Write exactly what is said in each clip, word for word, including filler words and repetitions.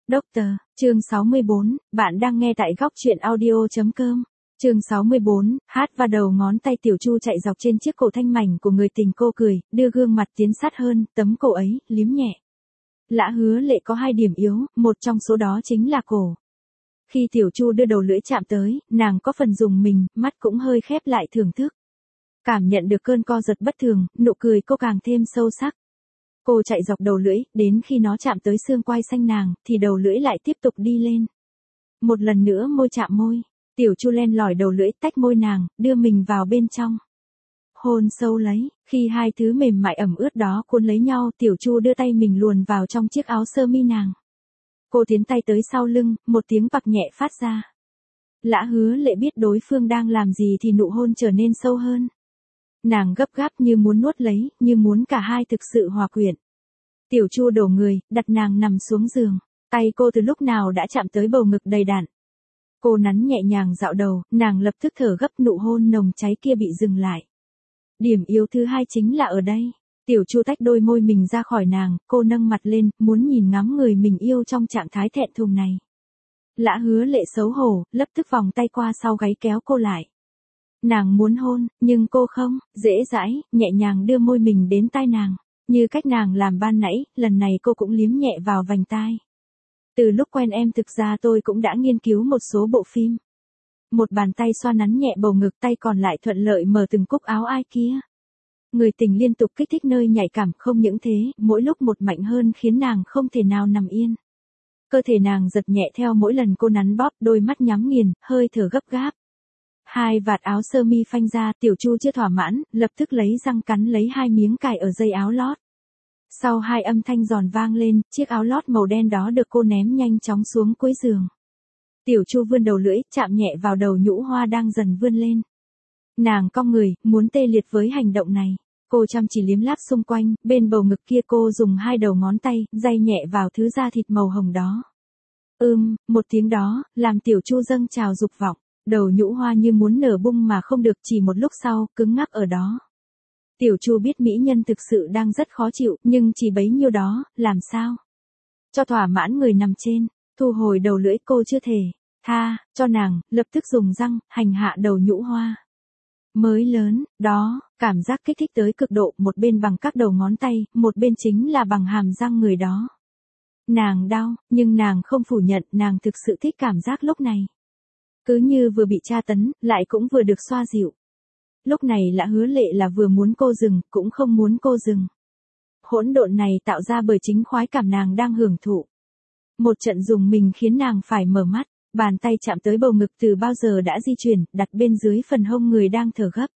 Doctor, chương sáu mươi bốn, bạn đang nghe tại góc truyện audio chấm com. Chương sáu mươi bốn, hát và đầu ngón tay Tiểu Chu chạy dọc trên chiếc cổ thanh mảnh của người tình, cô cười, đưa gương mặt tiến sát hơn, tấm cổ ấy, liếm nhẹ. Lã Hứa Lệ có hai điểm yếu, một trong số đó chính là cổ. Khi Tiểu Chu đưa đầu lưỡi chạm tới, nàng có phần rùng mình, mắt cũng hơi khép lại thưởng thức. Cảm nhận được cơn co giật bất thường, nụ cười cô càng thêm sâu sắc. Cô chạy dọc đầu lưỡi, đến khi nó chạm tới xương quai xanh nàng, thì đầu lưỡi lại tiếp tục đi lên. Một lần nữa môi chạm môi, Tiểu Chu len lỏi đầu lưỡi tách môi nàng, đưa mình vào bên trong. Hôn sâu lấy, khi hai thứ mềm mại ẩm ướt đó cuốn lấy nhau, Tiểu Chu đưa tay mình luồn vào trong chiếc áo sơ mi nàng. Cô tiến tay tới sau lưng, một tiếng vặc nhẹ phát ra. Lã Hứa Lệ biết đối phương đang làm gì thì nụ hôn trở nên sâu hơn. Nàng gấp gáp như muốn nuốt lấy, như muốn cả hai thực sự hòa quyện. Tiểu Chu đổ người, đặt nàng nằm xuống giường. Tay cô từ lúc nào đã chạm tới bầu ngực đầy đặn. Cô nắn nhẹ nhàng dạo đầu, nàng lập tức thở gấp, nụ hôn nồng cháy kia bị dừng lại. Điểm yếu thứ hai chính là ở đây. Tiểu Chu tách đôi môi mình ra khỏi nàng, cô nâng mặt lên, muốn nhìn ngắm người mình yêu trong trạng thái thẹn thùng này. Lã Hứa Lệ xấu hổ, lập tức vòng tay qua sau gáy kéo cô lại. Nàng muốn hôn, nhưng cô không, dễ dãi, nhẹ nhàng đưa môi mình đến tai nàng. Như cách nàng làm ban nãy, lần này cô cũng liếm nhẹ vào vành tai. Từ lúc quen em thực ra tôi cũng đã nghiên cứu một số bộ phim. Một bàn tay xoa nắn nhẹ bầu ngực, tay còn lại thuận lợi mở từng cúc áo ai kia. Người tình liên tục kích thích nơi nhạy cảm, không những thế, mỗi lúc một mạnh hơn khiến nàng không thể nào nằm yên. Cơ thể nàng giật nhẹ theo mỗi lần cô nắn bóp, đôi mắt nhắm nghiền, hơi thở gấp gáp. Hai vạt áo sơ mi phanh ra, Tiểu Chu chưa thỏa mãn, lập tức lấy răng cắn lấy hai miếng cài ở dây áo lót. Sau hai âm thanh giòn vang lên, chiếc áo lót màu đen đó được cô ném nhanh chóng xuống cuối giường. Tiểu Chu vươn đầu lưỡi, chạm nhẹ vào đầu nhũ hoa đang dần vươn lên. Nàng cong người, muốn tê liệt với hành động này. Cô chăm chỉ liếm láp xung quanh, bên bầu ngực kia cô dùng hai đầu ngón tay, day nhẹ vào thứ da thịt màu hồng đó. Ưm, một tiếng đó, làm Tiểu Chu dâng trào dục vọng. Đầu nhũ hoa như muốn nở bung mà không được, chỉ một lúc sau, cứng ngắc ở đó. Tiểu Chu biết mỹ nhân thực sự đang rất khó chịu, nhưng chỉ bấy nhiêu đó, làm sao? Cho thỏa mãn người nằm trên, thu hồi đầu lưỡi, cô chưa thể tha cho nàng, lập tức dùng răng, hành hạ đầu nhũ hoa. Mới lớn, đó, cảm giác kích thích tới cực độ, một bên bằng các đầu ngón tay, một bên chính là bằng hàm răng người đó. Nàng đau, nhưng nàng không phủ nhận, nàng thực sự thích cảm giác lúc này. Cứ như vừa bị tra tấn, lại cũng vừa được xoa dịu. Lúc này Lã Hứa Lệ là vừa muốn cô dừng, cũng không muốn cô dừng. Hỗn độn này tạo ra bởi chính khoái cảm nàng đang hưởng thụ. Một trận dùng mình khiến nàng phải mở mắt, bàn tay chạm tới bầu ngực từ bao giờ đã di chuyển, đặt bên dưới phần hông người đang thở gấp.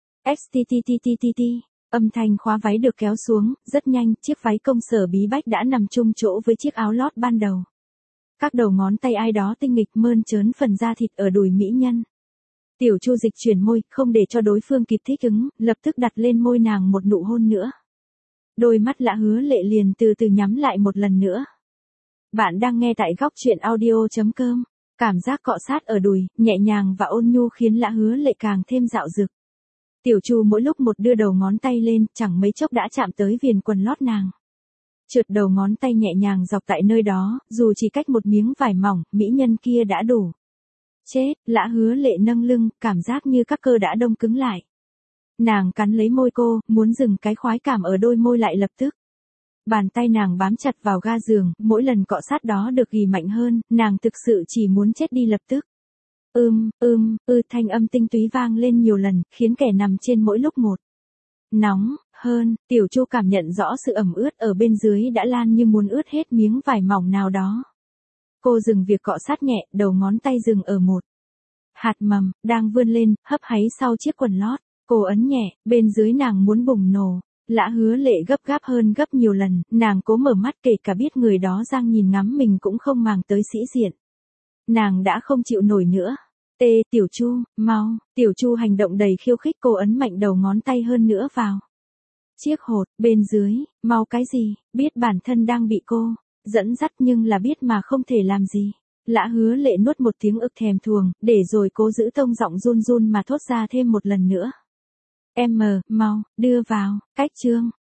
Xtttttt, âm thanh khóa váy được kéo xuống, rất nhanh, chiếc váy công sở bí bách đã nằm chung chỗ với chiếc áo lót ban đầu. Các đầu ngón tay ai đó tinh nghịch mơn trớn phần da thịt ở đùi mỹ nhân. Tiểu Chu dịch chuyển môi, không để cho đối phương kịp thích ứng, lập tức đặt lên môi nàng một nụ hôn nữa. Đôi mắt Lã Hứa Lệ liền từ từ nhắm lại một lần nữa. Bạn đang nghe tại góc truyện audio chấm com. Cảm giác cọ sát ở đùi, nhẹ nhàng và ôn nhu khiến Lã Hứa Lệ càng thêm dạo dực. Tiểu Chu mỗi lúc một đưa đầu ngón tay lên, chẳng mấy chốc đã chạm tới viền quần lót nàng. Trượt đầu ngón tay nhẹ nhàng dọc tại nơi đó, dù chỉ cách một miếng vải mỏng, mỹ nhân kia đã đủ. Chết, Lã Hứa Lệ nâng lưng, cảm giác như các cơ đã đông cứng lại. Nàng cắn lấy môi cô, muốn dừng cái khoái cảm ở đôi môi lại lập tức. Bàn tay nàng bám chặt vào ga giường, mỗi lần cọ sát đó được ghi mạnh hơn, nàng thực sự chỉ muốn chết đi lập tức. Ưm, ưm, ư thanh âm tinh túy vang lên nhiều lần, khiến kẻ nằm trên mỗi lúc một. Nóng hơn, Tiểu Chu cảm nhận rõ sự ẩm ướt ở bên dưới đã lan như muốn ướt hết miếng vải mỏng nào đó. Cô dừng việc cọ sát nhẹ, đầu ngón tay dừng ở một hạt mầm, đang vươn lên, hấp háy sau chiếc quần lót. Cô ấn nhẹ, bên dưới nàng muốn bùng nổ. Lã Hứa Lệ gấp gáp hơn gấp nhiều lần, nàng cố mở mắt, kể cả biết người đó đang nhìn ngắm mình cũng không màng tới sĩ diện. Nàng đã không chịu nổi nữa. Tê, Tiểu Chu, mau, Tiểu Chu hành động đầy khiêu khích, cô ấn mạnh đầu ngón tay hơn nữa vào chiếc hột, bên dưới, mau cái gì, biết bản thân đang bị cô dẫn dắt nhưng là biết mà không thể làm gì. Lã Hứa Lệ nuốt một tiếng ực thèm thuồng, để rồi cố giữ tông giọng run run mà thốt ra thêm một lần nữa. Em mờ, mau, đưa vào, cách trương.